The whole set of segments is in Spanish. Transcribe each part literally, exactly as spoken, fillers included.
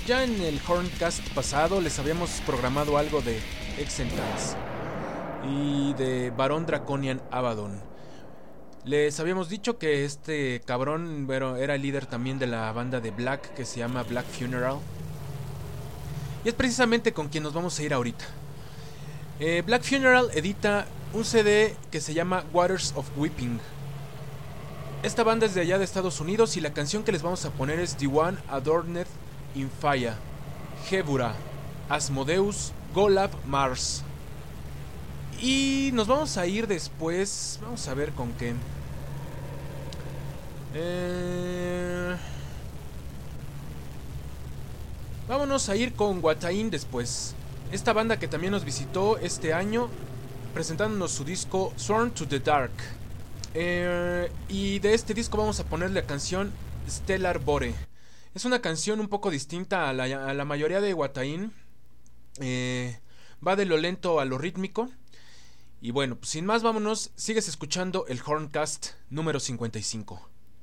ya en el Horncast pasado les habíamos programado algo de Exentance y de Barón Draconian Abaddon. Les habíamos dicho que este cabrón bueno, era el líder también de la banda de Black que se llama Black Funeral. Y es precisamente con quien nos vamos a ir ahorita. Eh, Black Funeral edita un C D que se llama Waters of Weeping. Esta banda es de allá de Estados Unidos y la canción que les vamos a poner es The One Adorned in Fire, Gebura, Asmodeus, Golab, Mars. Y nos vamos a ir después, vamos a ver con qué. Eh... Vámonos a ir con Watain después. Esta banda que también nos visitó este año presentándonos su disco Sworn to the Dark. Eh, y de este disco vamos a poner la canción Stellar Bore. Es una canción un poco distinta a la, a la mayoría de Watain. Eh, va de lo lento a lo rítmico. Y bueno, pues sin más vámonos. Sigues escuchando el Horncast número cincuenta y cinco.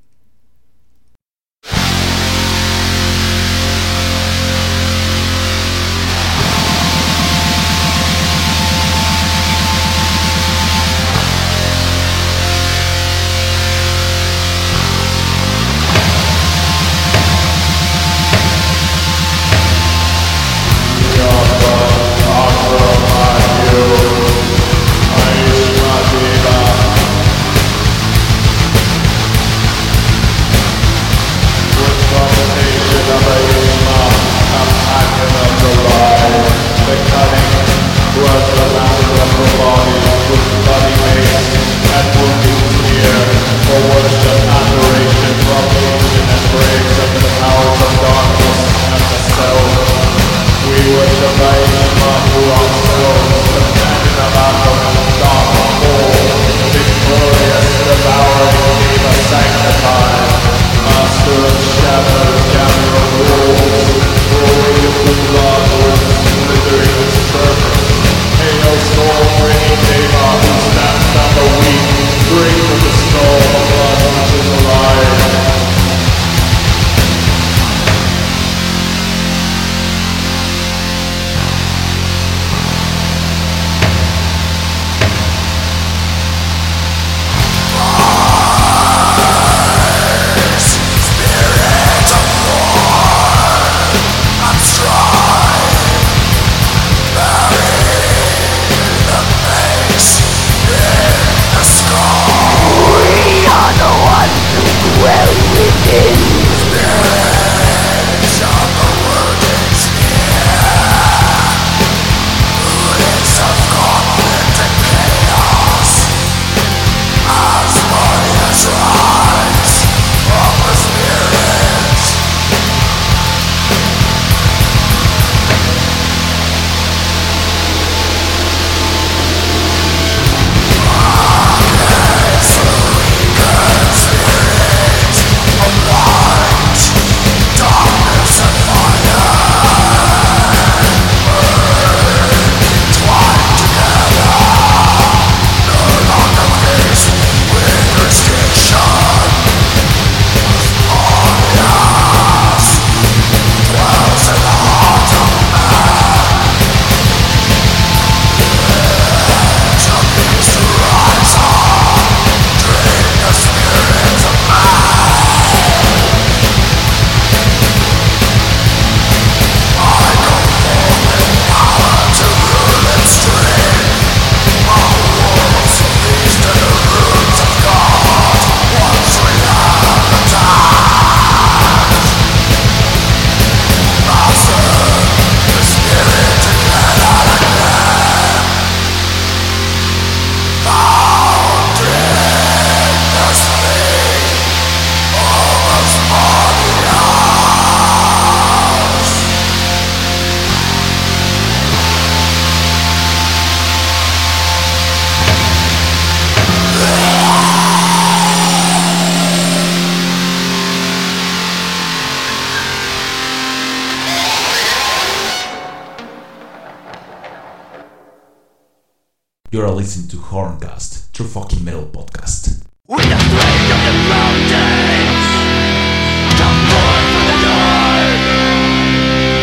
You're listening to Horncast, True Fucking Metal Podcast. We are afraid of the mountains, jump forth from the dark.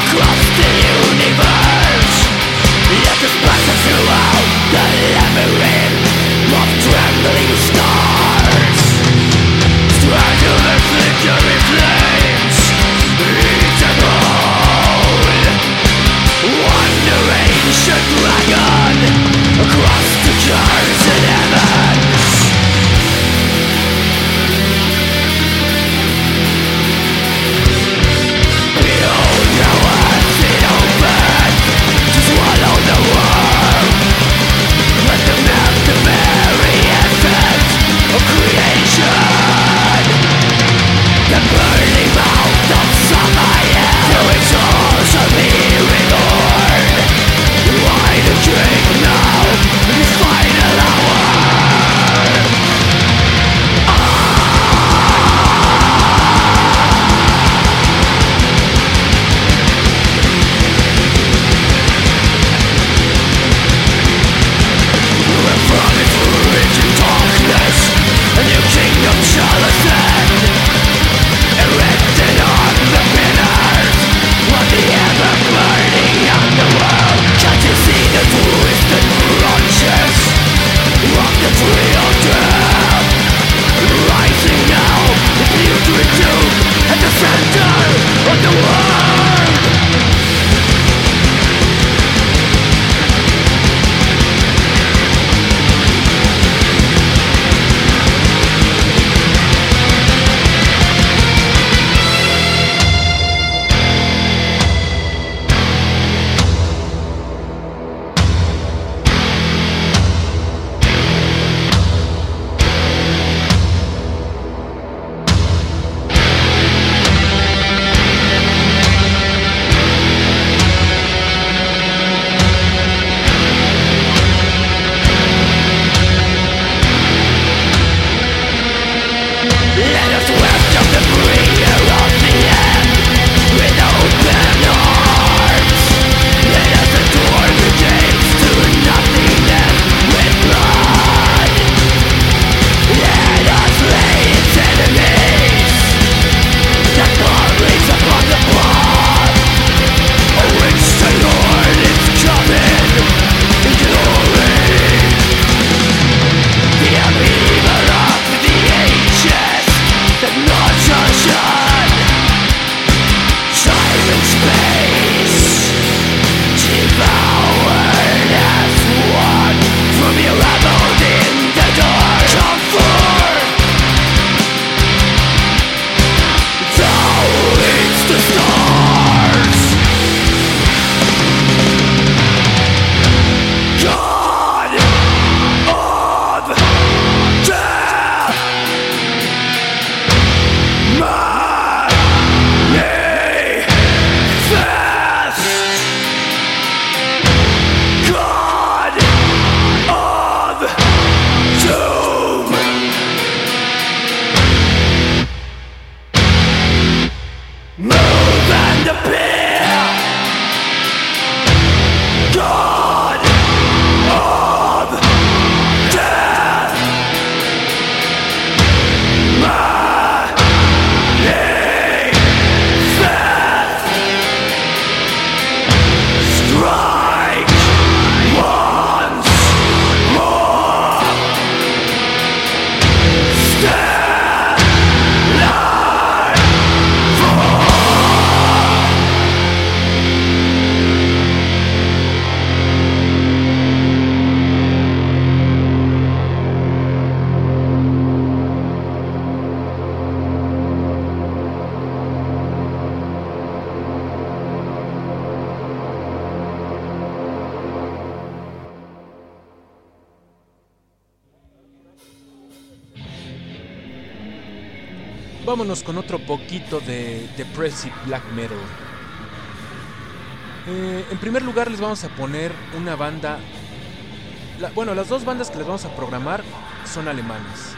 Vámonos con otro poquito de Depressive Black Metal. Eh, en primer lugar les vamos a poner una banda. La, bueno, las dos bandas que les vamos a programar son alemanas.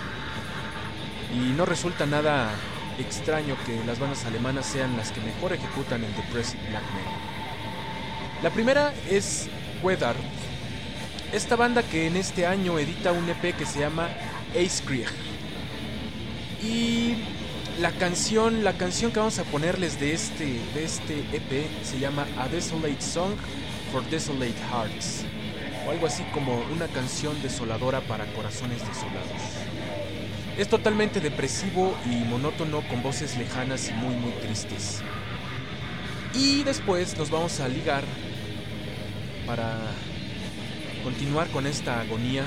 Y no resulta nada extraño que las bandas alemanas sean las que mejor ejecutan el Depressive Black Metal. La primera es Weather. Esta banda que en este año edita un E P que se llama Eiskrieg. Y la canción, la canción que vamos a ponerles de este, de este E P se llama A Desolate Song for Desolate Hearts, o algo así como una canción desoladora para corazones desolados. Es totalmente depresivo y monótono, con voces lejanas y muy muy tristes. Y después nos vamos a ligar para continuar con esta agonía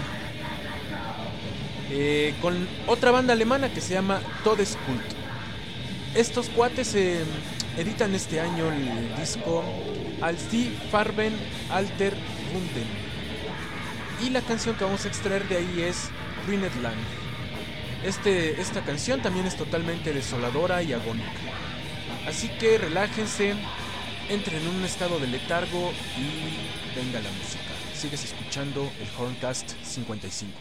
eh, con otra banda alemana que se llama Todeskult. Estos cuates eh, editan este año el disco Als die Farben alter Wunden, y la canción que vamos a extraer de ahí es Ruined Land. Este, esta canción también es totalmente desoladora y agónica, así que relájense, entren en un estado de letargo y venga la música. Sigues escuchando el Horncast cincuenta y cinco.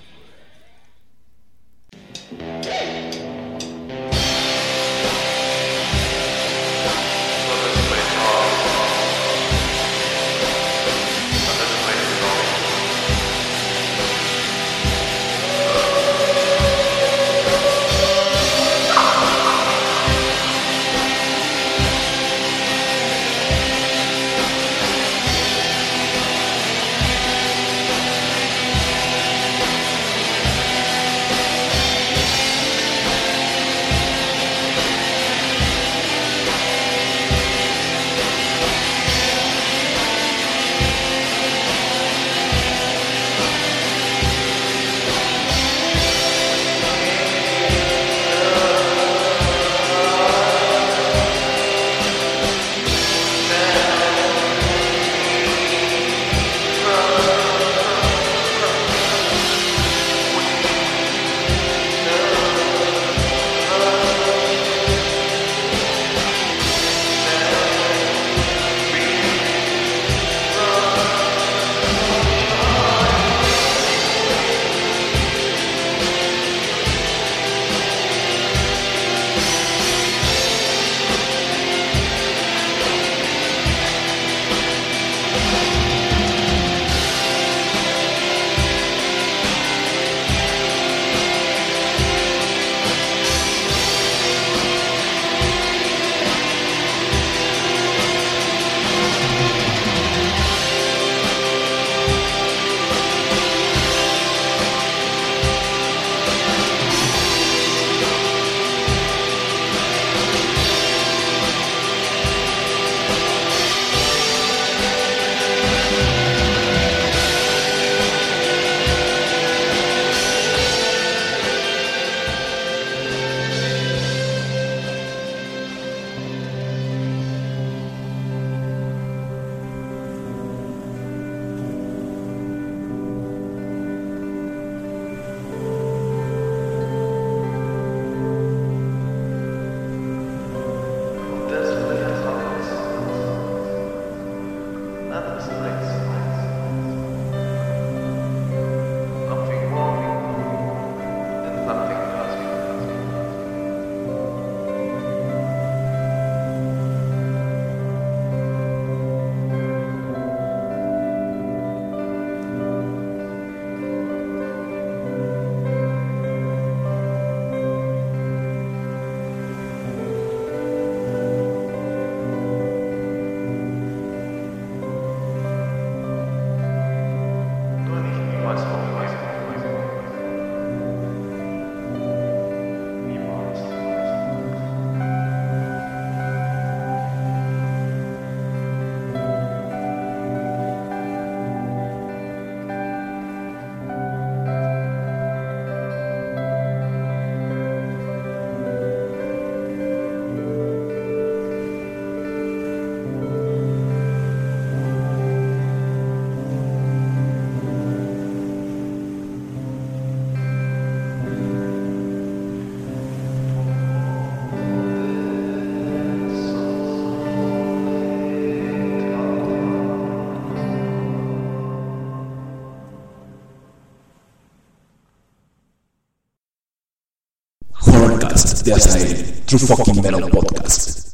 De Azael, True Fucking Metal Podcast.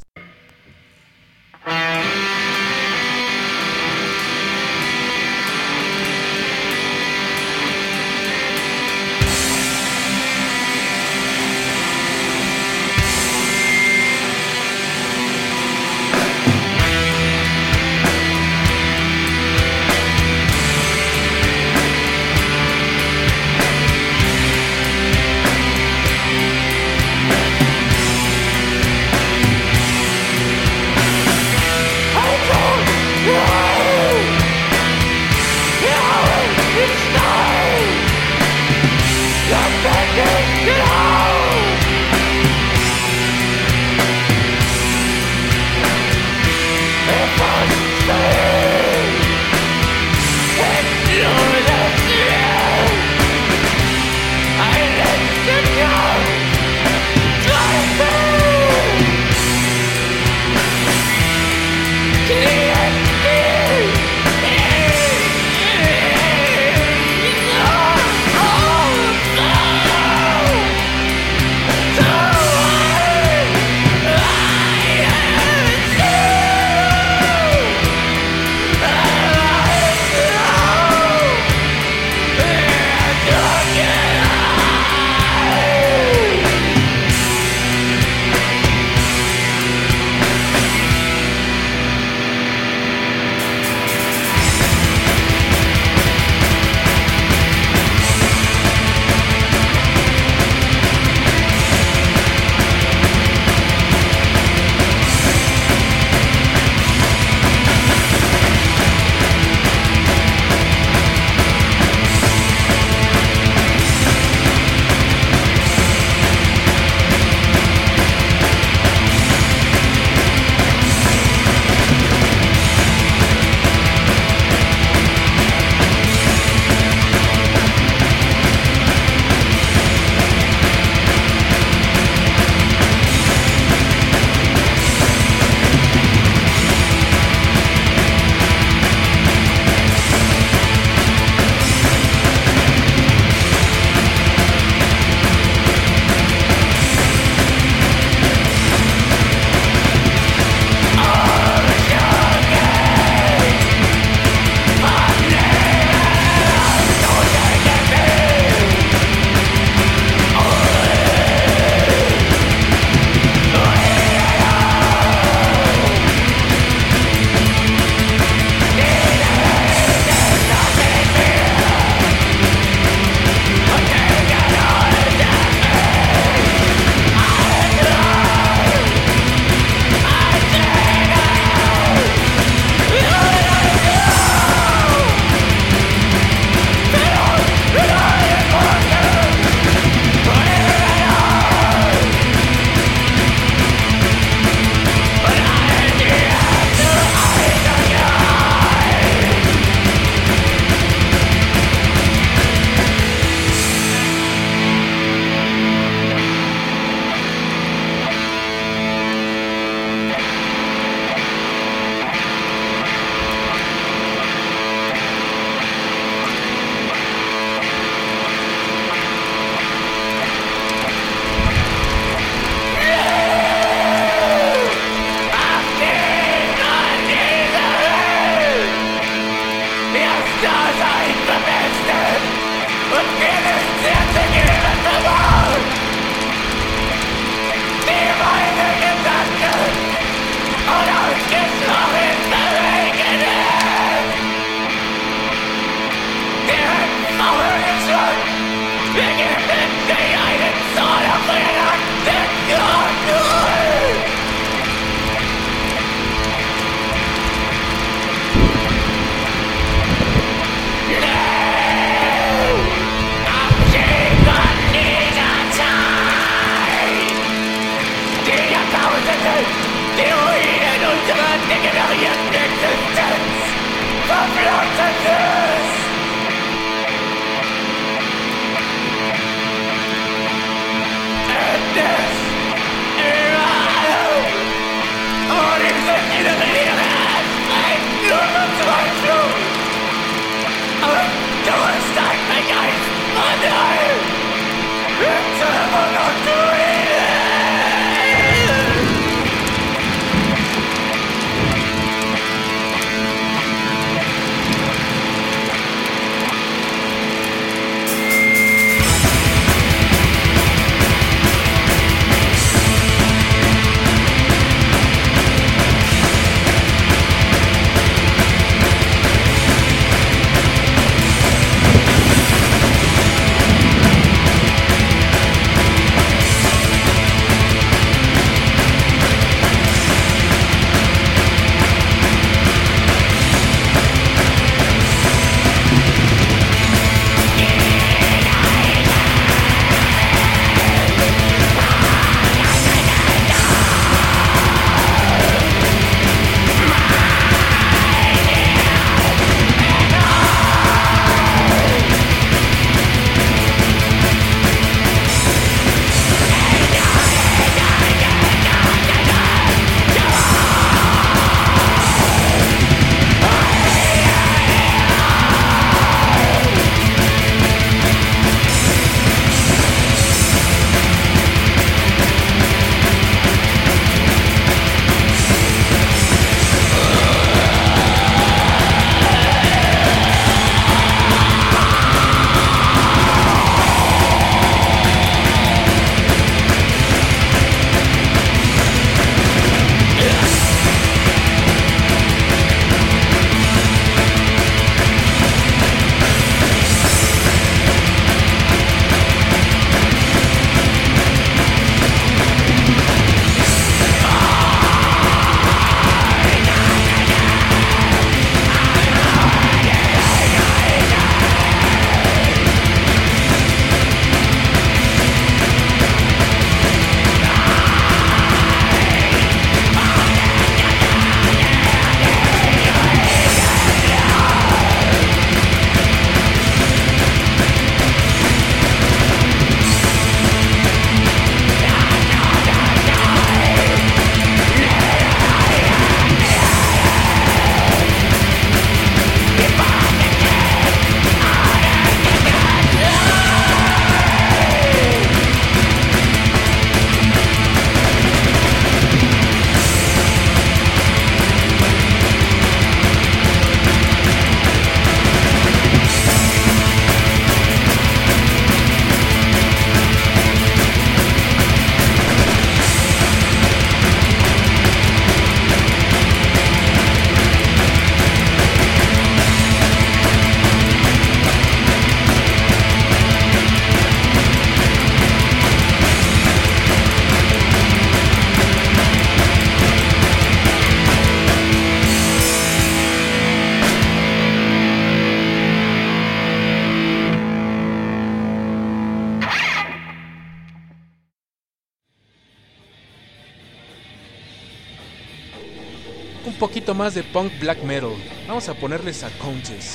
un poquito más de punk black metal. Vamos a ponerles a Countess.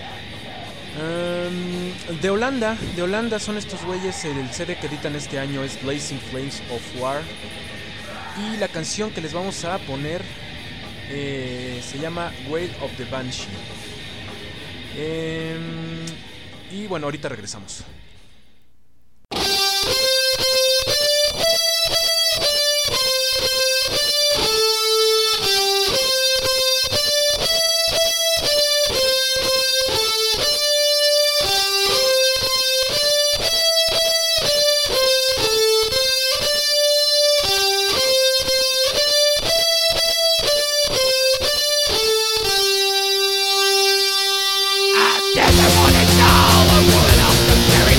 Um, de Holanda, de Holanda son estos güeyes. El C D que editan este año es Blazing Flames of War. Y la canción que les vamos a poner eh, se llama Wail of the Banshee. Eh, y bueno, ahorita regresamos. Doesn't wanna know a world of the very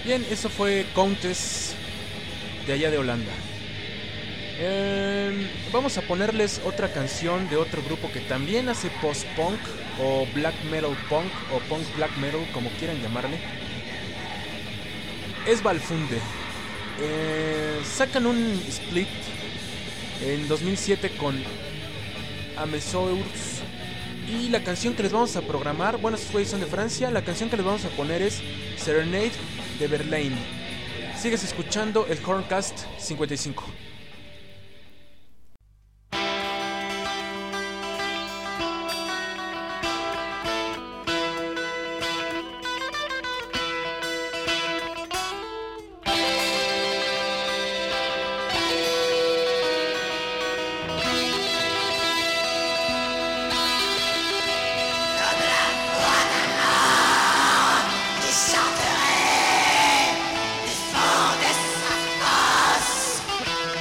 Bien, eso fue Countess de allá de Holanda. Eh, vamos a ponerles otra canción de otro grupo que también hace post-punk o black metal punk o punk black metal, como quieran llamarle. Es Valfunde. Eh, sacan un split en dos mil siete con Amesourus. Y la canción que les vamos a programar, bueno, estos güeyes son de Francia. La canción que les vamos a poner es Serenade de Berlin. Sigues escuchando el Horncast cincuenta y cinco. Chanterai du fond de sa fosse.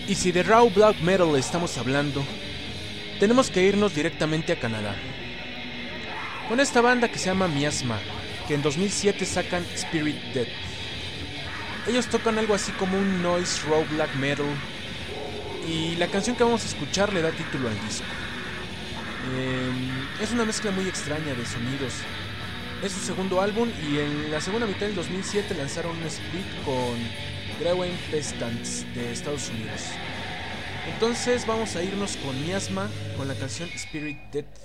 Y si de raw black metal estamos hablando, tenemos que irnos directamente a Canadá, con esta banda que se llama Miasma, que en dos mil siete sacan Spirit Death. Ellos tocan algo así como un noise raw black metal, y la canción que vamos a escuchar le da título al disco. Eh, es una mezcla muy extraña de sonidos. Es su segundo álbum, y en la segunda mitad del dos mil siete lanzaron un split con Grewing Pestants de Estados Unidos. Entonces vamos a irnos con Miasma, con la canción Spirit Death.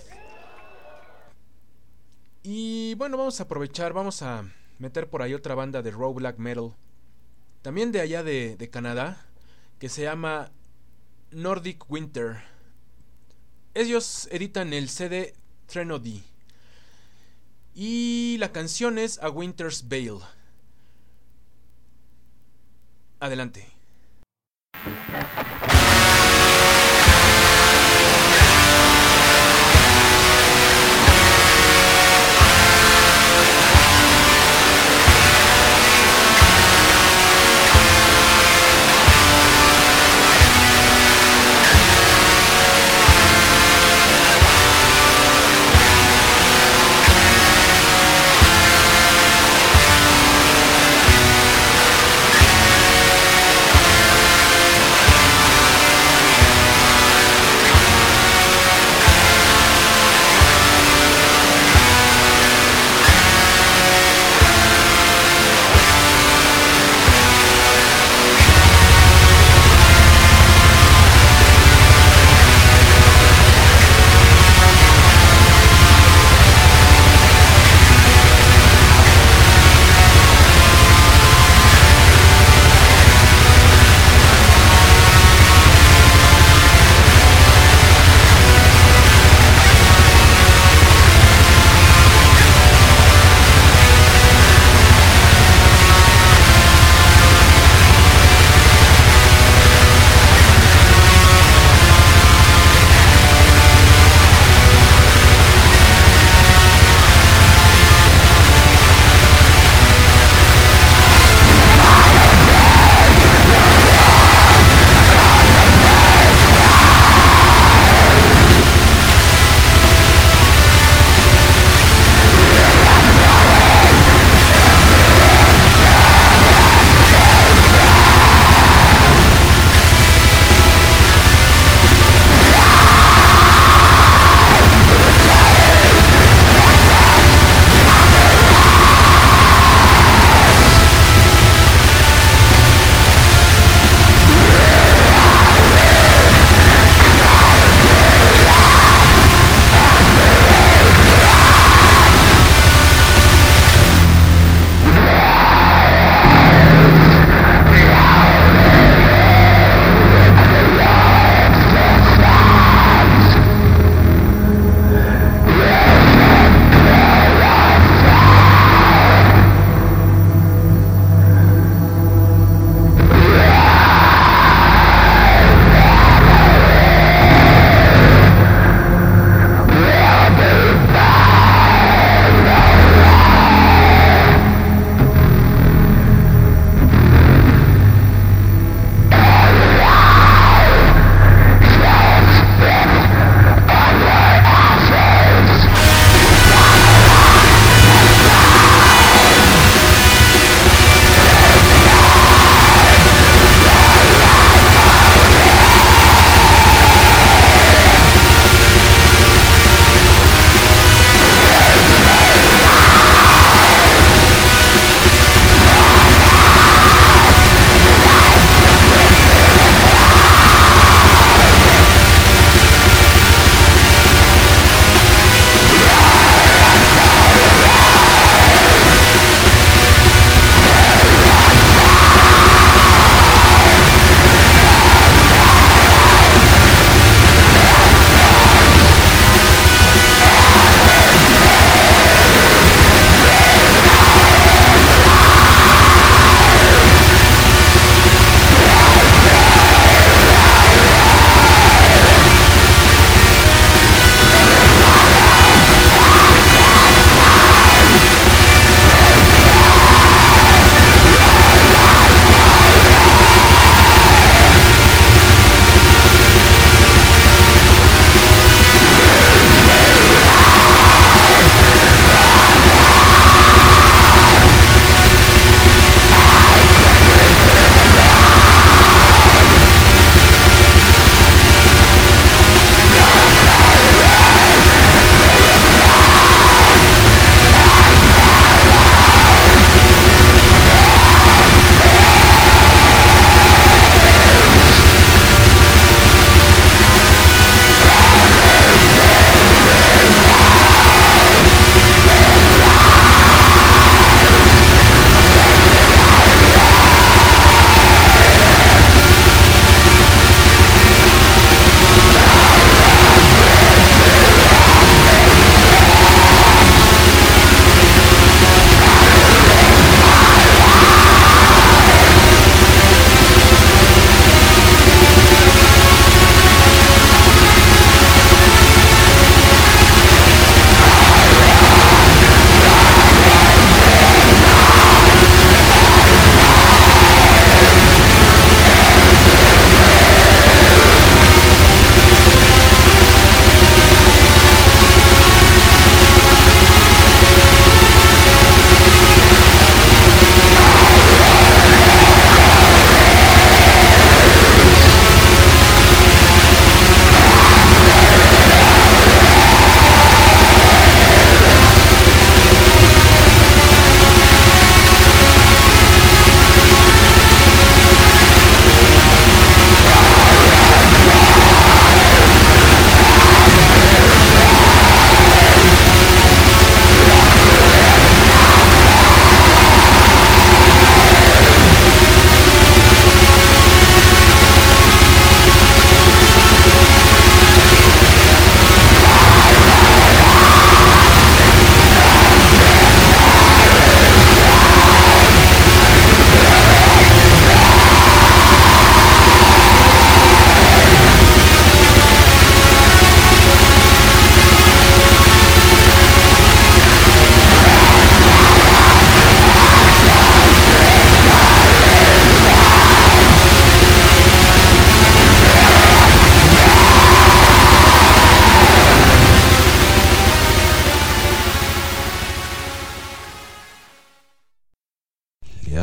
Y bueno, vamos a aprovechar, vamos a meter por ahí otra banda de raw black metal, también de allá de, de Canadá, que se llama Nordic Winter. Ellos editan el C D Threnody, y la canción es A Winter's Veil. Adelante. We'll be right back.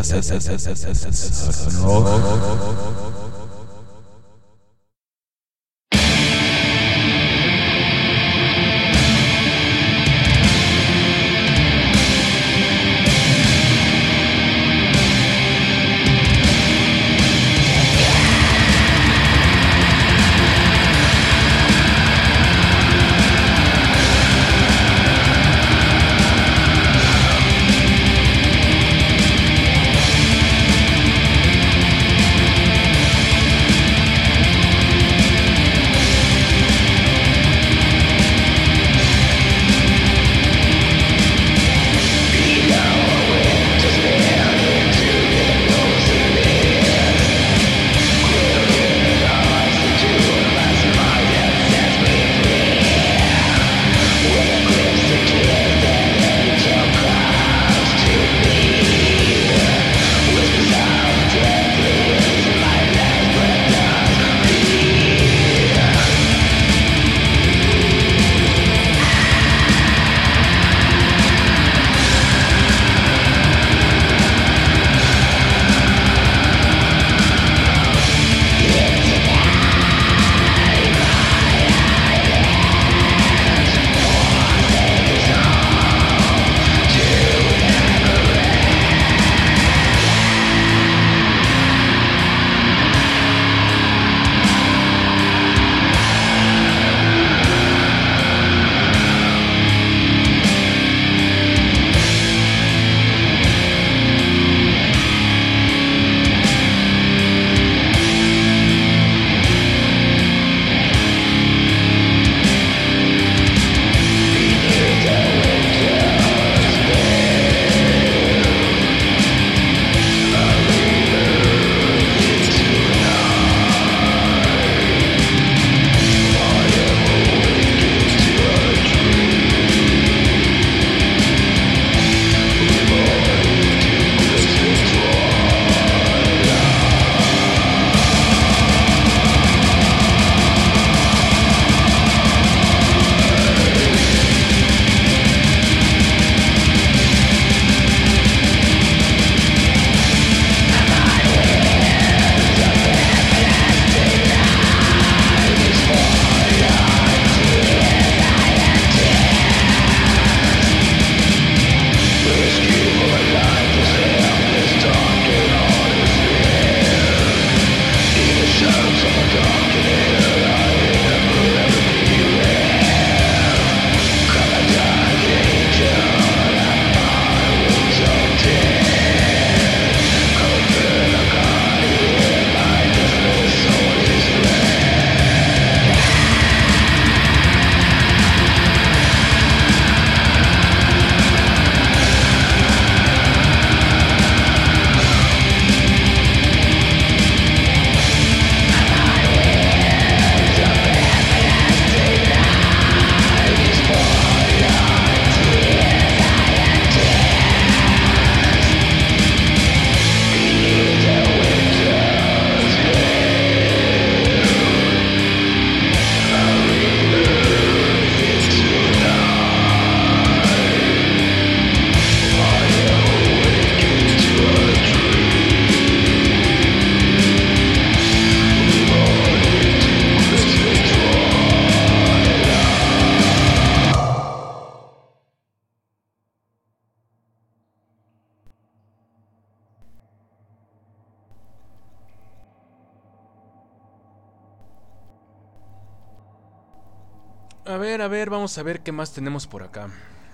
A ver, a ver, vamos a ver qué más tenemos por acá.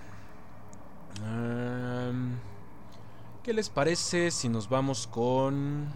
Um, ¿Qué les parece si nos vamos con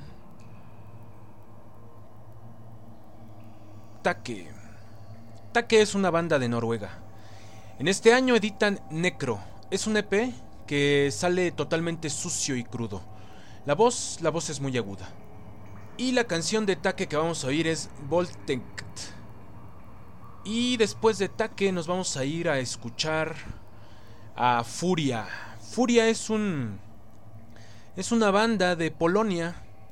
Take? Take es una banda de Noruega. En este año editan Necro. Es un E P que sale totalmente sucio y crudo. La voz, la voz es muy aguda. Y la canción de Take que vamos a oír es Voldtekt. Y después de Take nos vamos a ir a escuchar a Furia. Furia es un es una banda de Polonia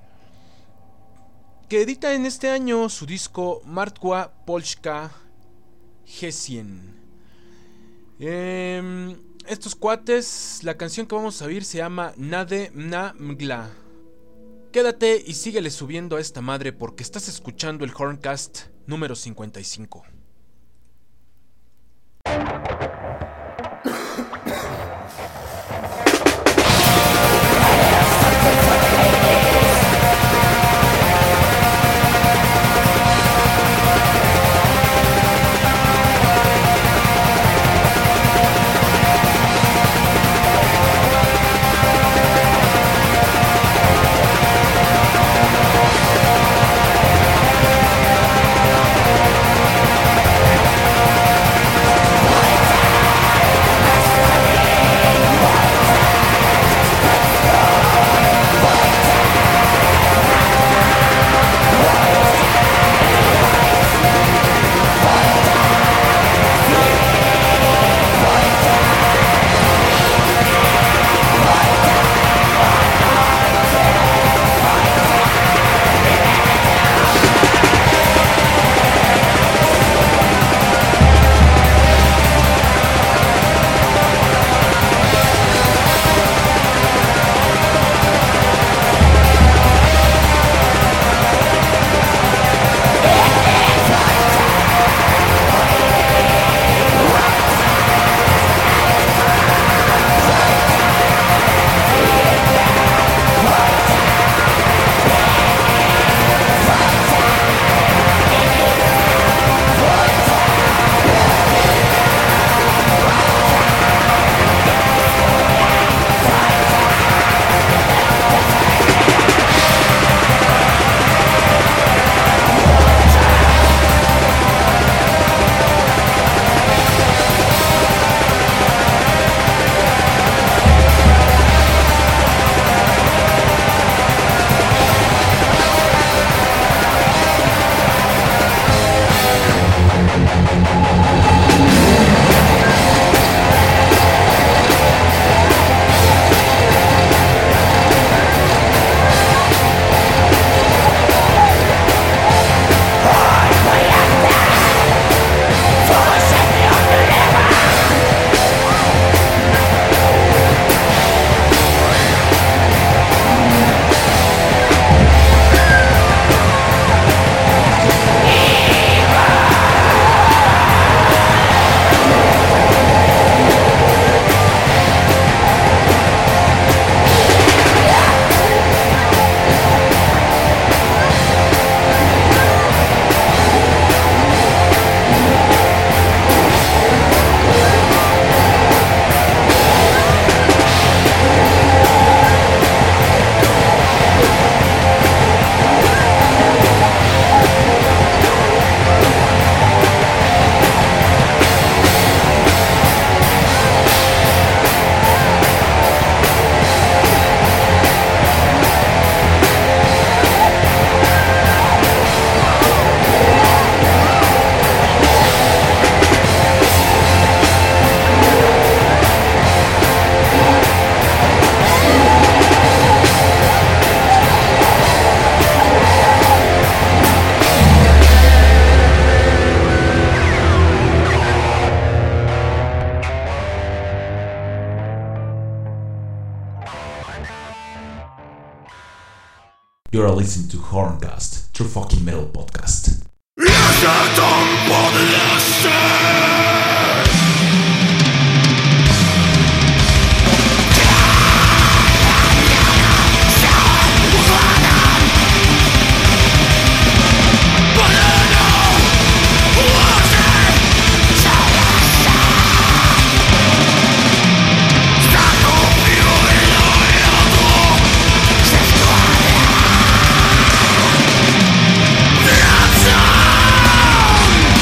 que edita en este año su disco Martwa Polska Hesien. Eh, estos cuates, la canción que vamos a oír se llama Nade Na Mgla. Quédate y síguele subiendo a esta madre porque estás escuchando el Horncast número cincuenta y cinco. You are listening to Horncast, True Fucking Metal Podcast. Down!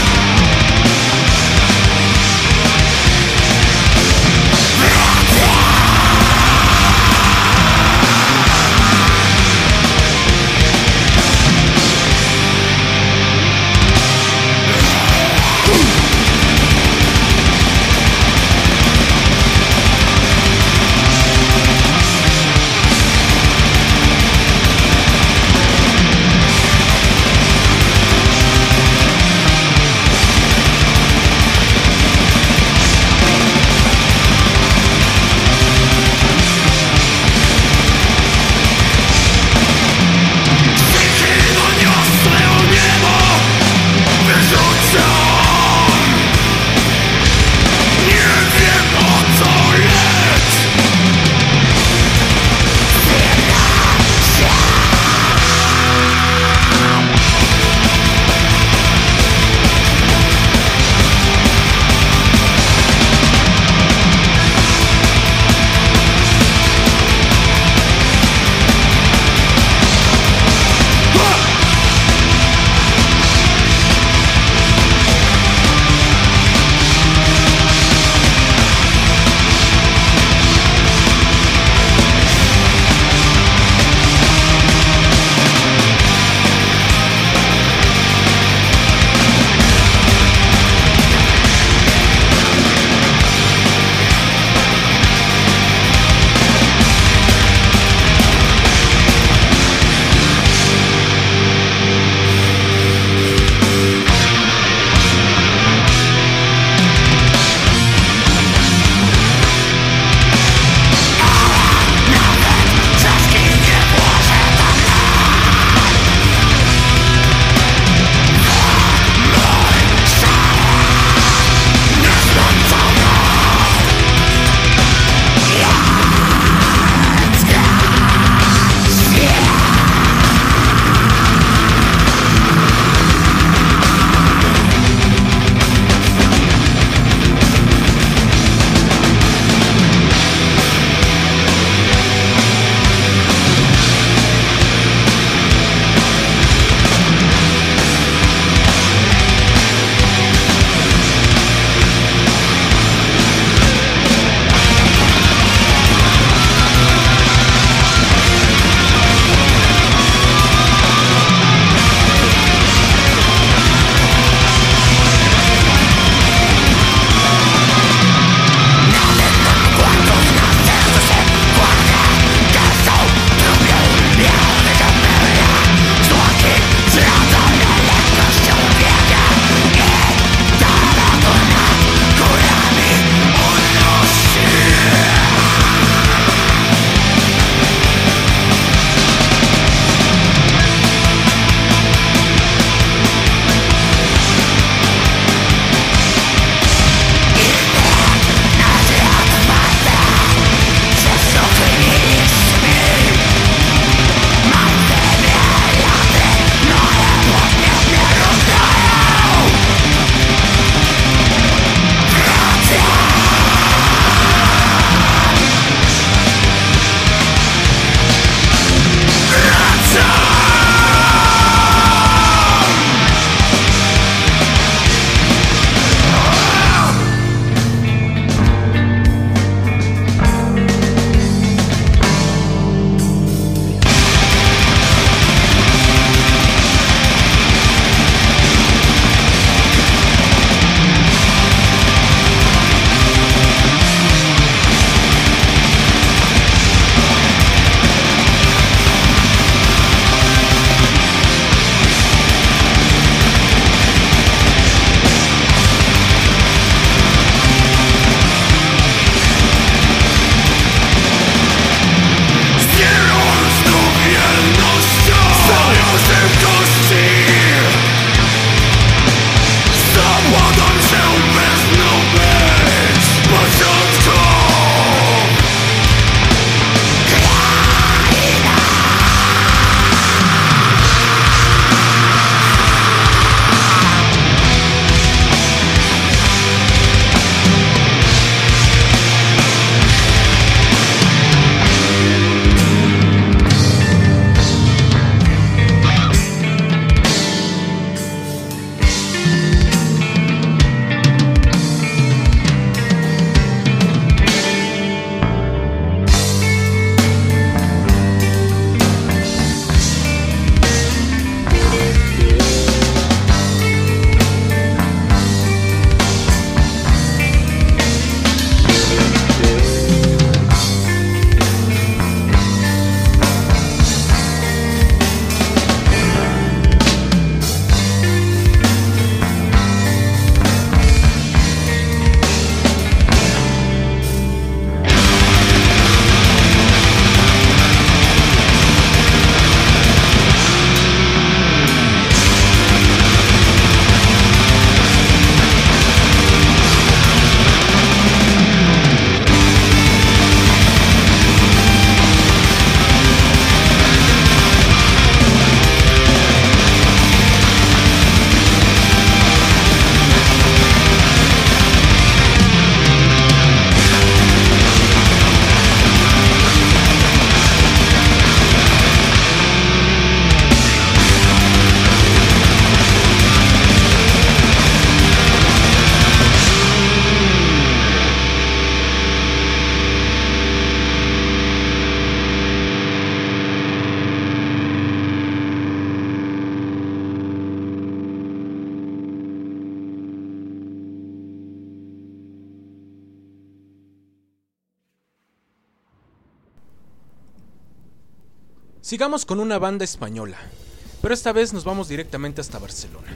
Sigamos con una banda española, pero esta vez nos vamos directamente hasta Barcelona.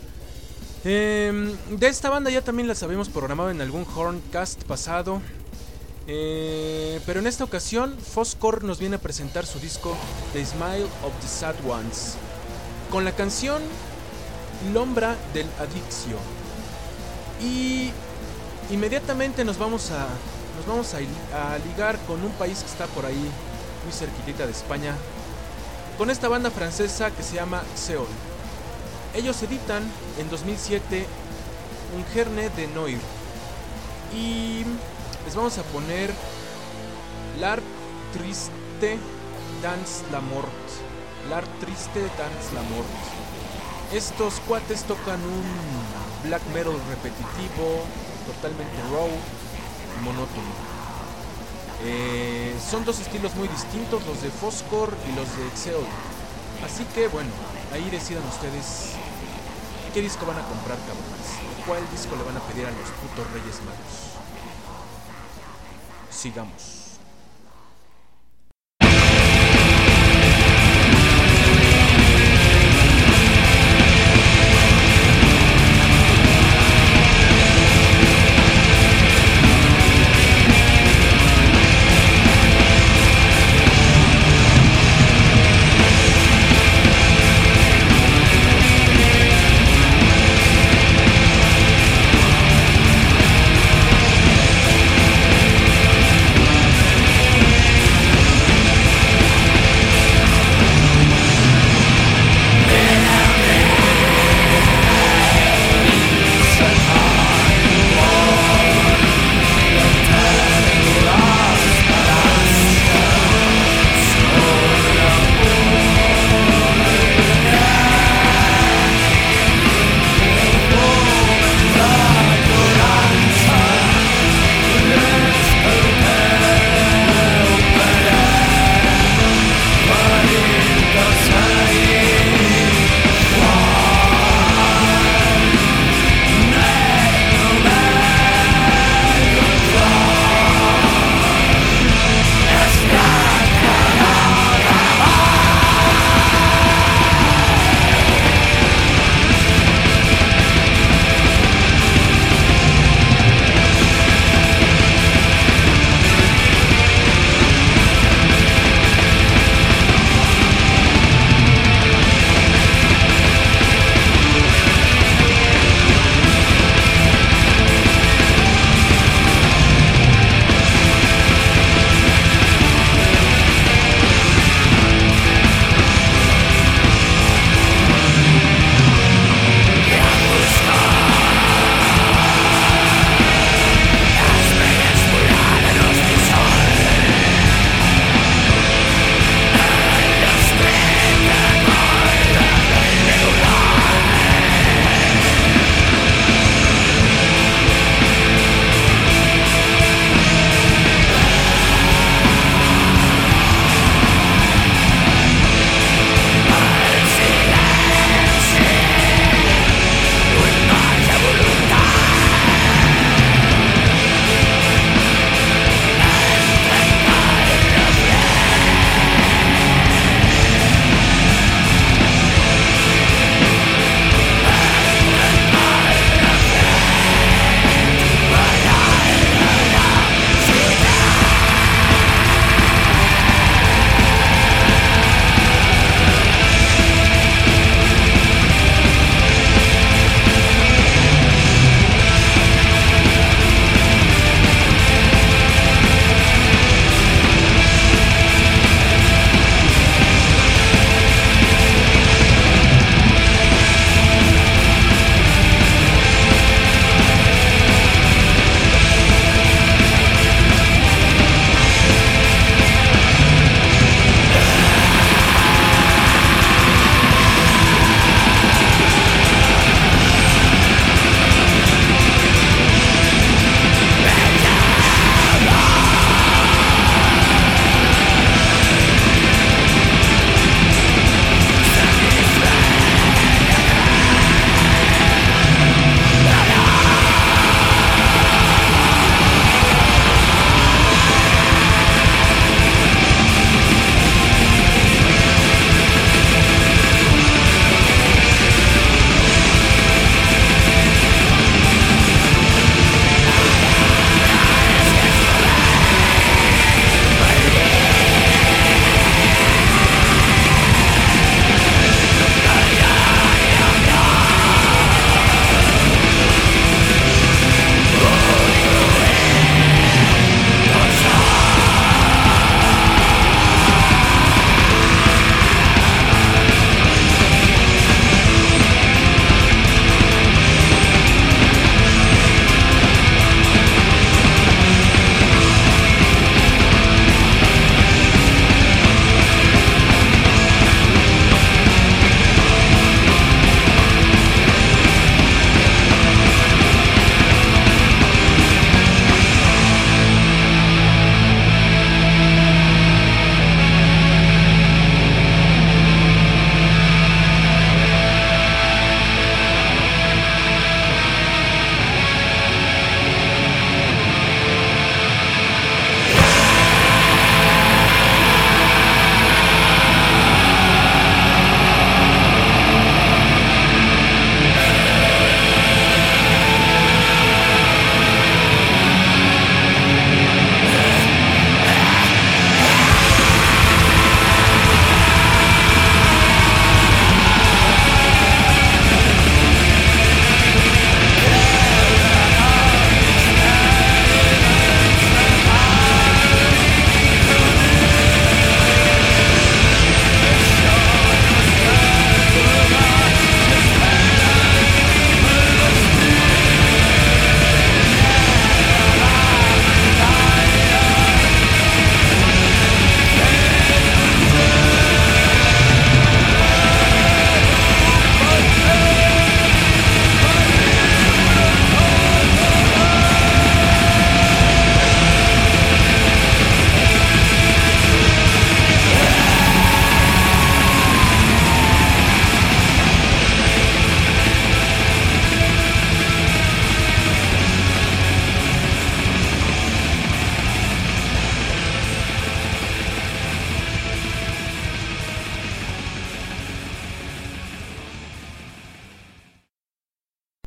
Eh, de esta banda ya también las habíamos programado en algún Horncast pasado, eh, pero en esta ocasión Foscor nos viene a presentar su disco The Smile of the Sad Ones, con la canción L'Ombra del Adiccio. Y inmediatamente nos vamos a nos vamos a, a ligar con un país que está por ahí muy cerquitita de España, con esta banda francesa que se llama Seol. Ellos editan en dos mil siete un Gerne de Noir y les vamos a poner L'Art Triste dans la Mort. L'Art Triste dans la Mort. Estos cuates tocan un black metal repetitivo, totalmente raw y monótono. Eh, son dos estilos muy distintos, los de Foscor y los de Exeol. Así que bueno, ahí decidan ustedes qué disco van a comprar, cabrones, o cuál disco le van a pedir a los putos Reyes Magos. Sigamos.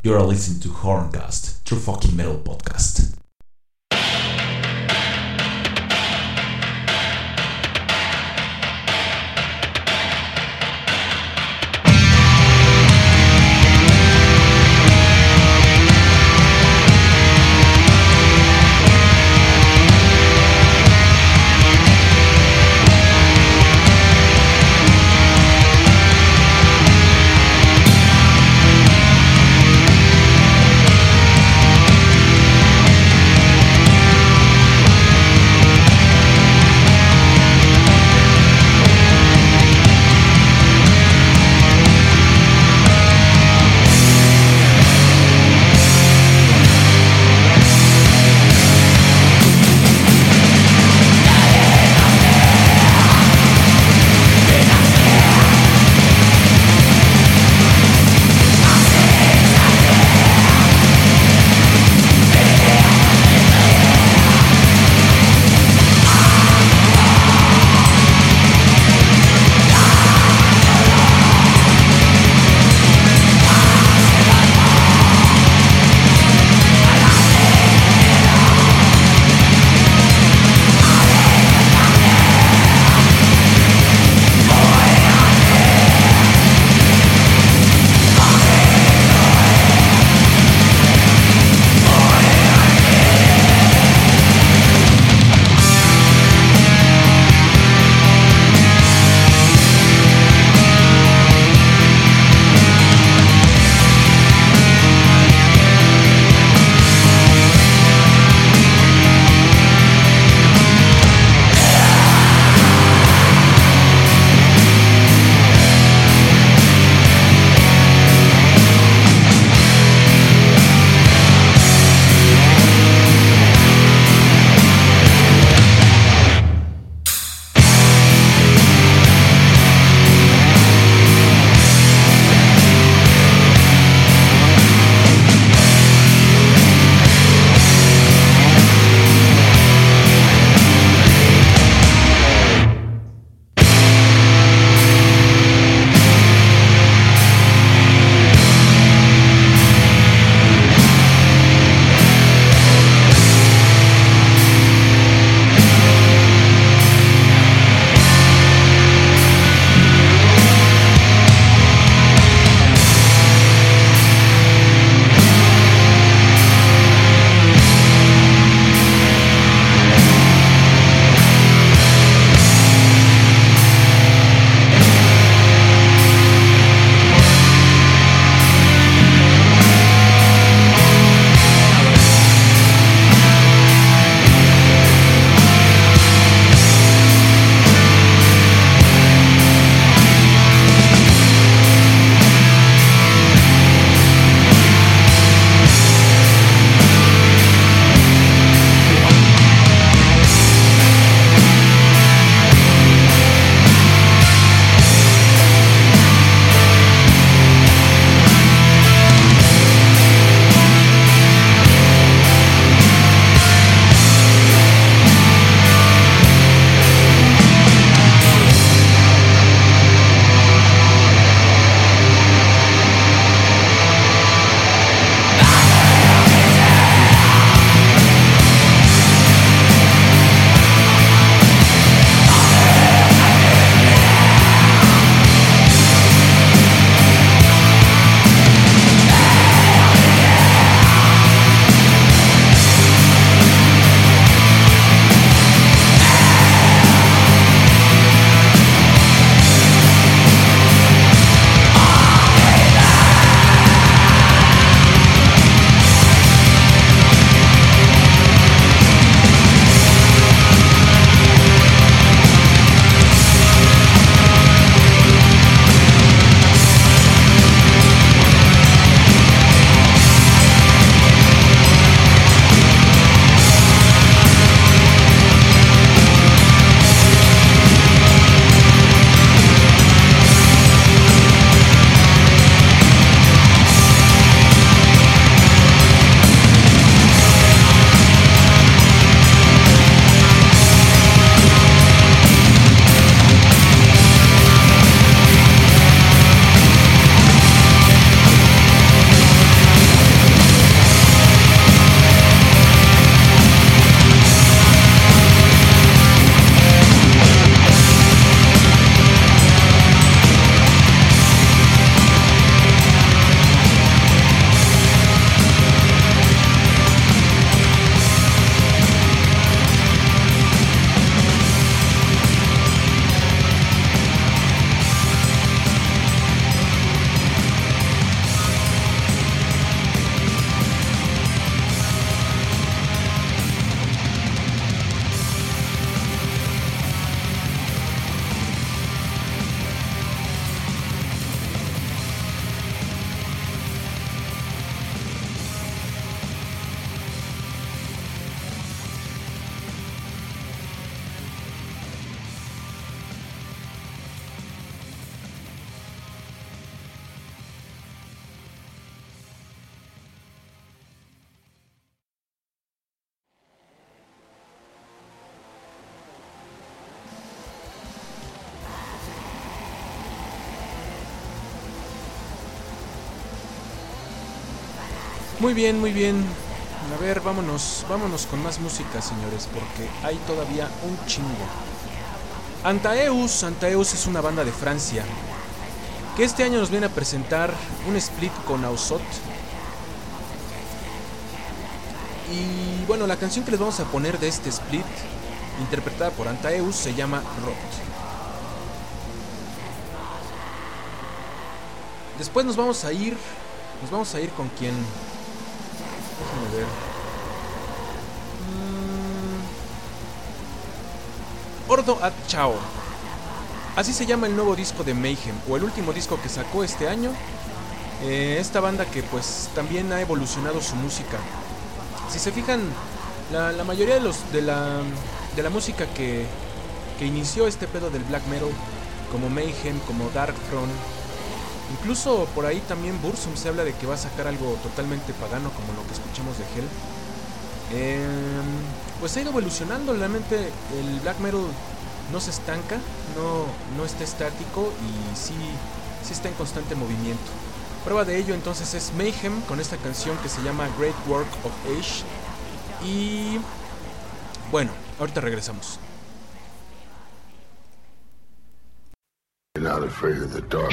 You're listening to Horncast, True Fucking Metal Podcast. Muy bien, muy bien. A ver, vámonos, vámonos con más música, señores, porque hay todavía un chingo. Antaeus, Antaeus es una banda de Francia que este año nos viene a presentar un split con Ausot. Y bueno, la canción que les vamos a poner de este split, interpretada por Antaeus, se llama Rot. Después nos vamos a ir, nos vamos a ir con quién. Déjenme ver. Mm. Ordo ad Chao. Así se llama el nuevo disco de Mayhem, o el último disco que sacó este año. Eh, esta banda que pues también ha evolucionado su música. Si se fijan, la, la mayoría de los de la, de la música que, que inició este pedo del black metal, como Mayhem, como Darkthrone, incluso por ahí también Burzum se habla de que va a sacar algo totalmente pagano, como lo que escuchamos de Hell. Eh, pues ha ido evolucionando, realmente el black metal no se estanca, no, no está estático y sí, sí está en constante movimiento. Prueba de ello entonces es Mayhem con esta canción que se llama Great Work of Age. Y bueno, ahorita regresamos. You're not afraid of the dark.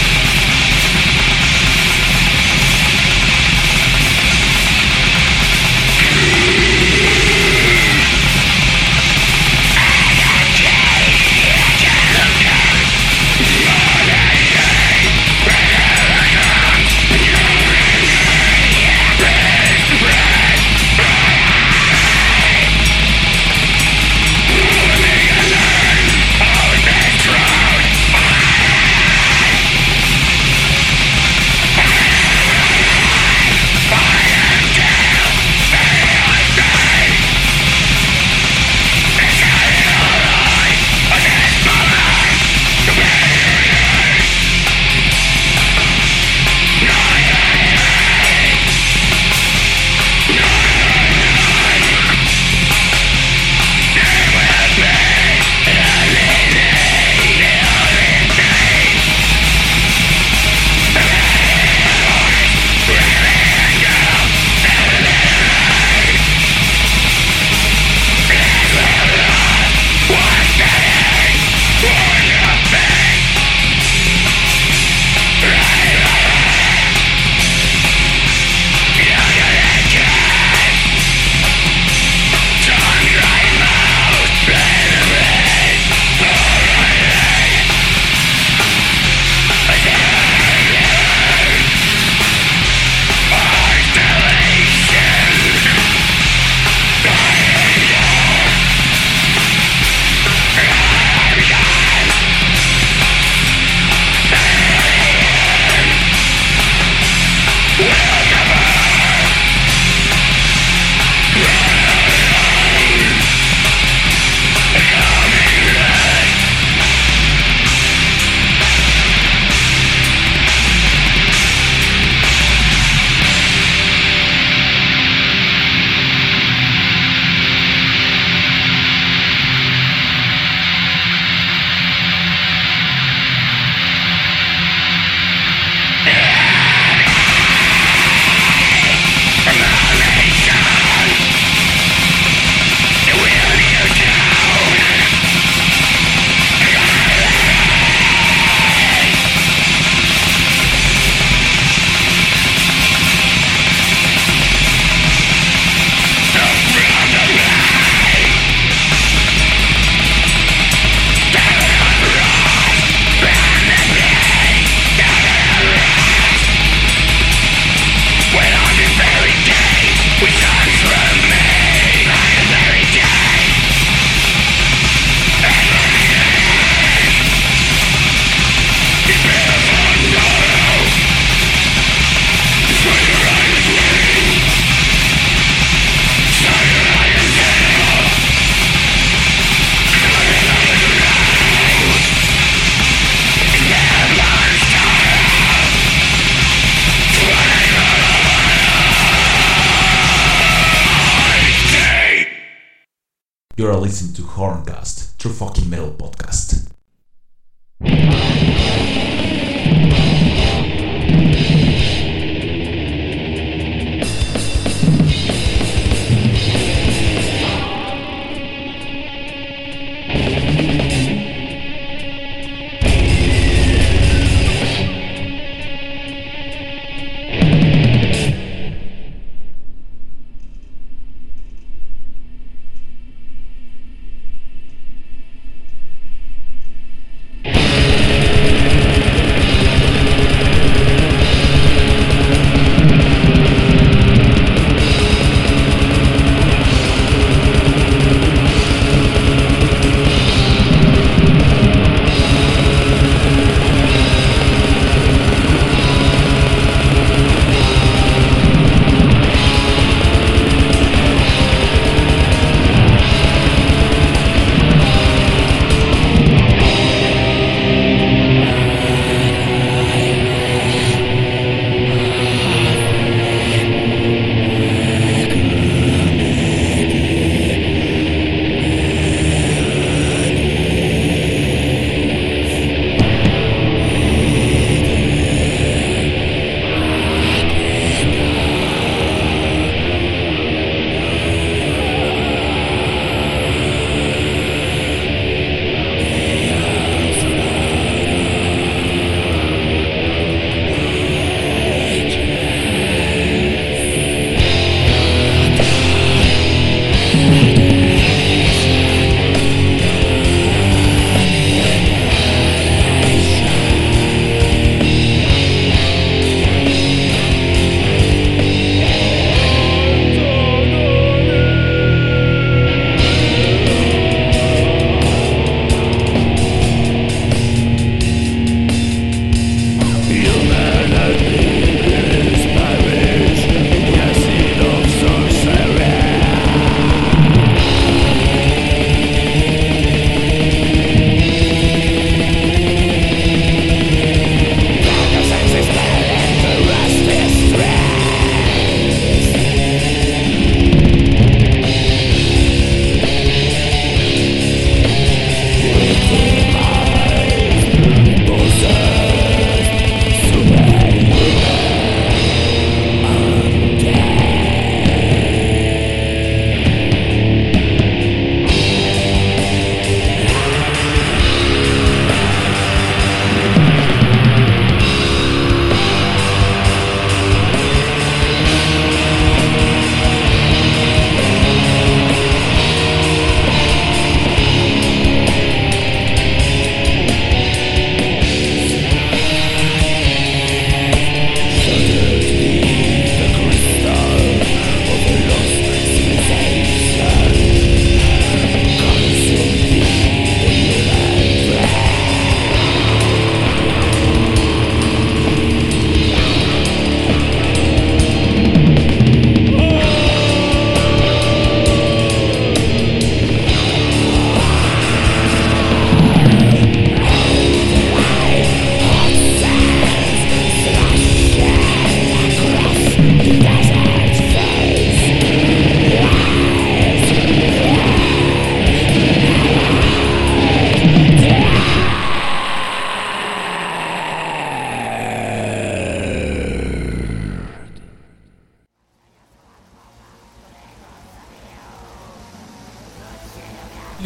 You are listening to Horncast, True Fucking Metal Podcast.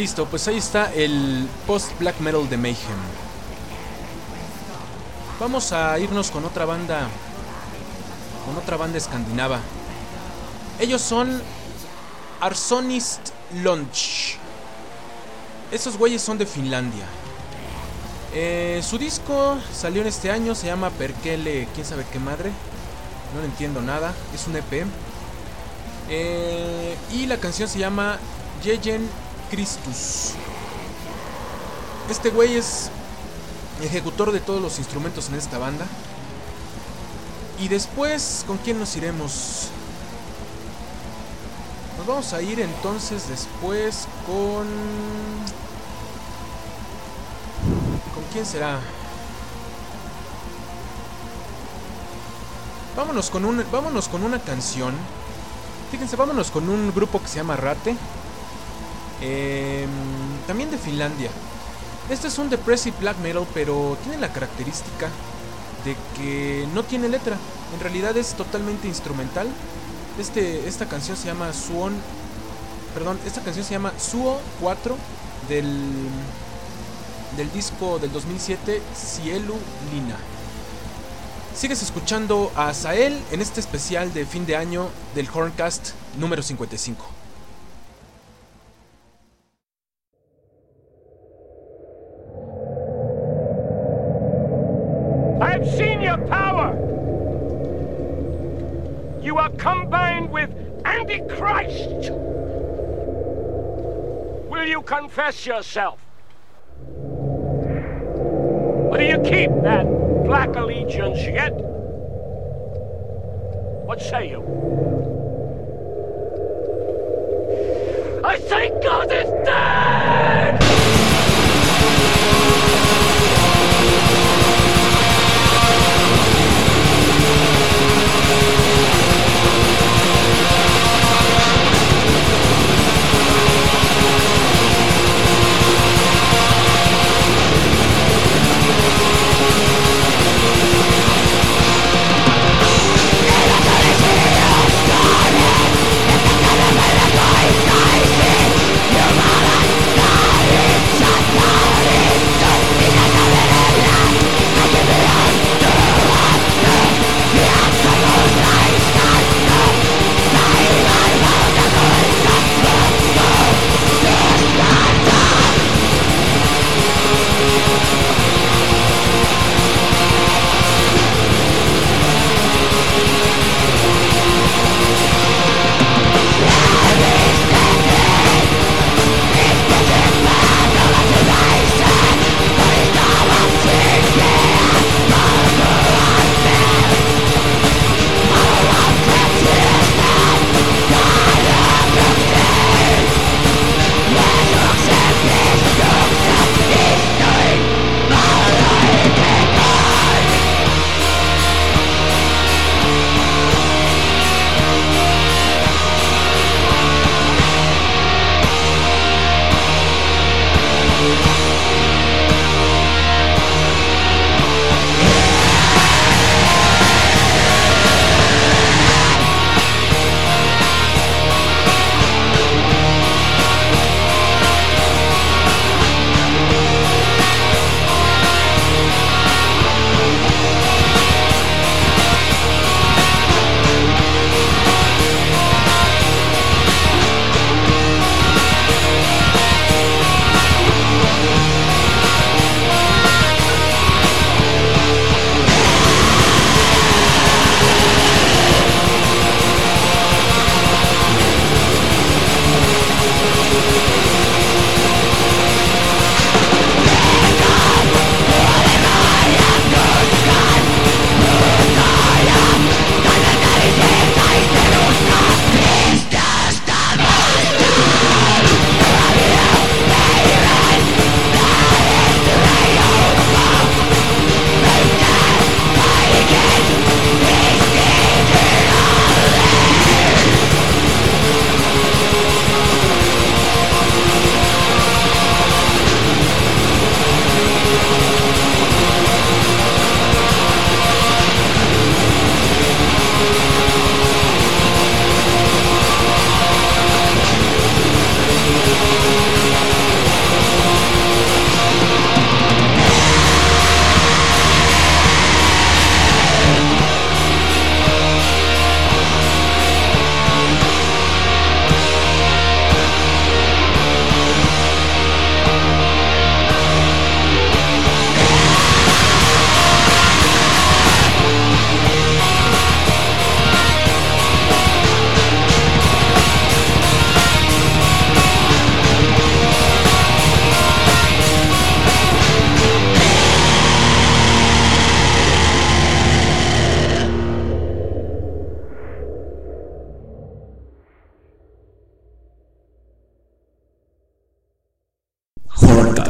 Listo, pues ahí está el post-black metal de Mayhem. Vamos a irnos con otra banda, con otra banda escandinava. Ellos son Arsonist Launch. Esos güeyes son de Finlandia. Eh, su disco salió en este año, se llama Perkele, quién sabe qué madre. No le entiendo nada, es un E P. Eh, y la canción se llama Yeyen Christus. Este güey es ejecutor de todos los instrumentos en esta banda. Y después, ¿con quién nos iremos? Nos vamos a ir entonces después con... ¿Con quién será? Vámonos con un, vámonos con una canción. Fíjense, vámonos con un grupo que se llama Rate. Eh, también de Finlandia. Este es un depressive black metal, pero tiene la característica de que no tiene letra. En realidad es totalmente instrumental. Este, esta canción se llama Suon, perdón, esta canción se llama Suo cuatro del del disco del dos mil siete Cielu Lina. Sigues escuchando a Azael en este especial de fin de año del Horncast número cincuenta y cinco. I've seen your power. You are combined with Antichrist. Will you confess yourself? Or do you keep that black allegiance yet? What say you? I say God is dead! You're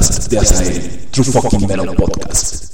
podcast de Azael, True Fucking Metal Podcast.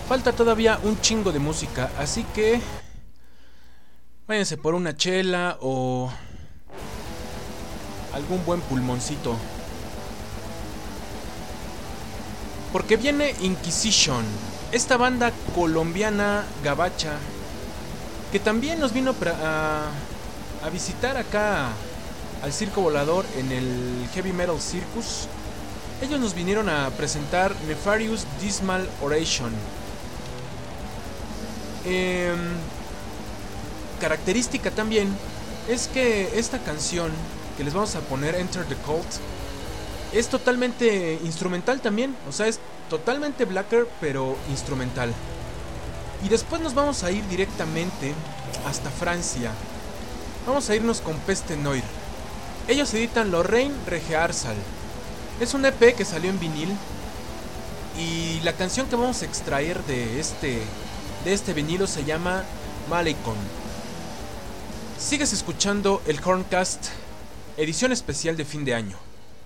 Falta todavía un chingo de música, así que váyanse por una chela o algún buen pulmoncito, porque viene Inquisition, esta banda colombiana gabacha que también nos vino a, a visitar acá al Circo Volador en el Heavy Metal Circus. Ellos nos vinieron a presentar Nefarious Dismal Oration. Eh, característica también es que esta canción que les vamos a poner, Enter the Cult, es totalmente instrumental también. O sea, es totalmente Blacker, pero instrumental. Y después nos vamos a ir directamente hasta Francia. Vamos a irnos con Peste Noir. Ellos editan Lorraine Regearsal. Es un E P que salió en vinil. Y la canción que vamos a extraer de este, de este vinilo se llama Malecon. Sigues escuchando el Horncast, edición especial de fin de año.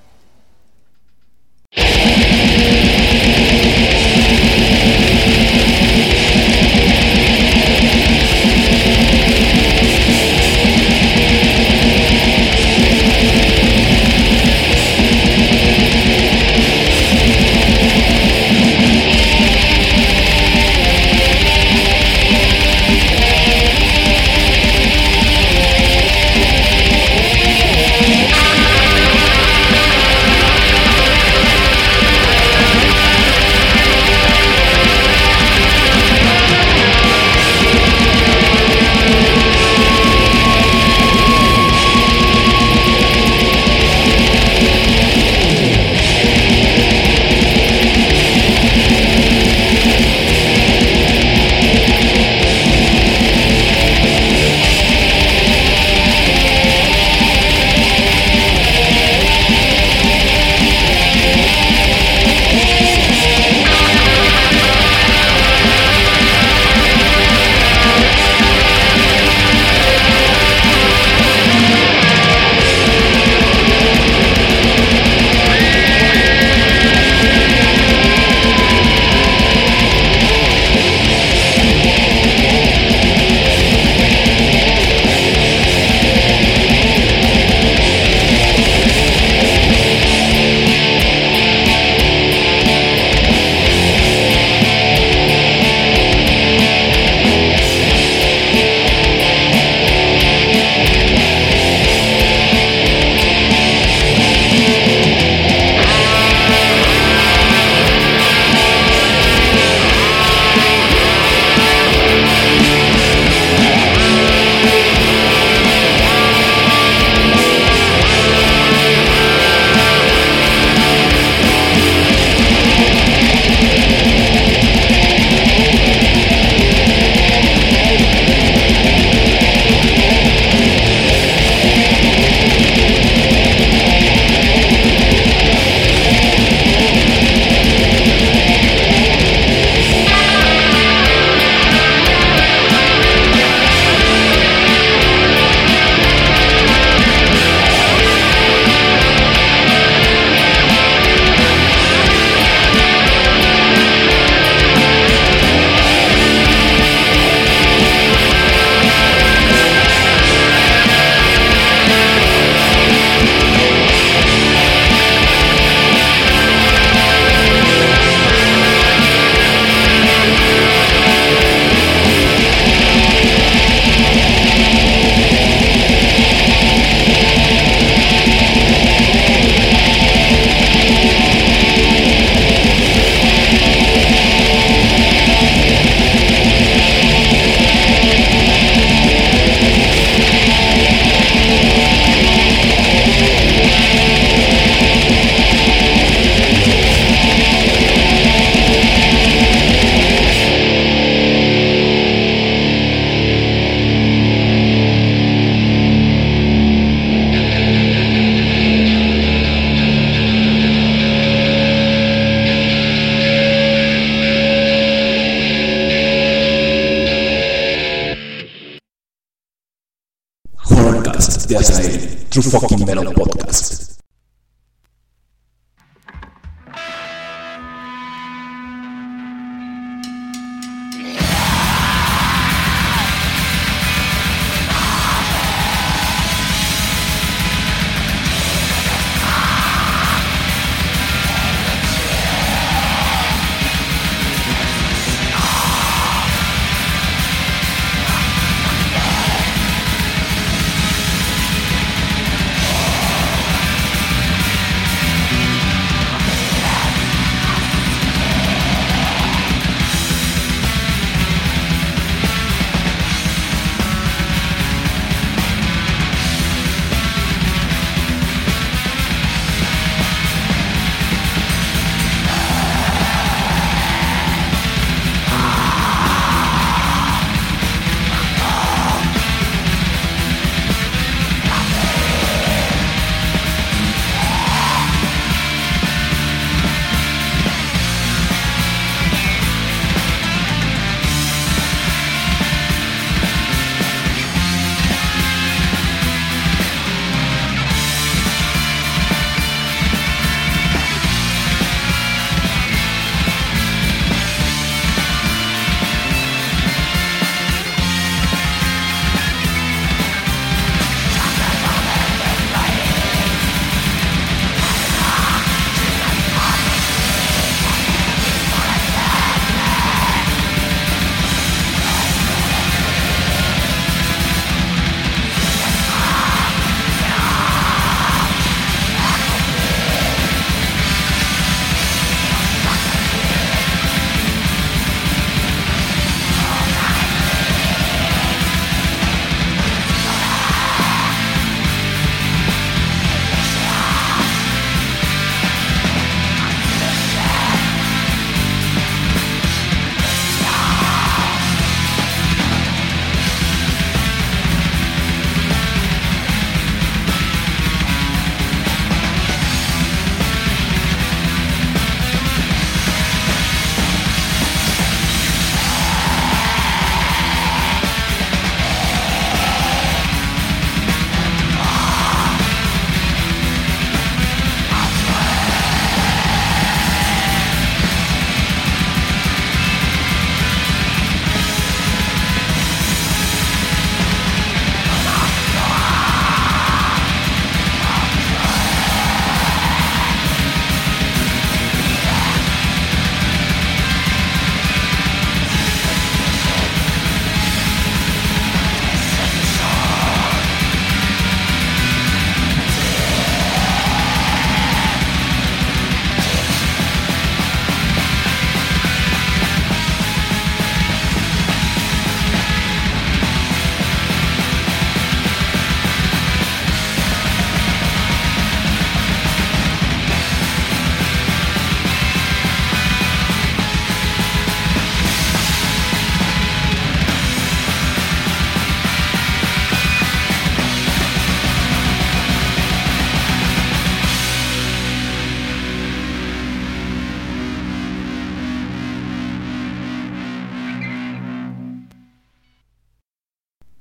de Azael, True Fucking Metal Podcast.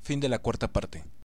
Fin de la cuarta parte.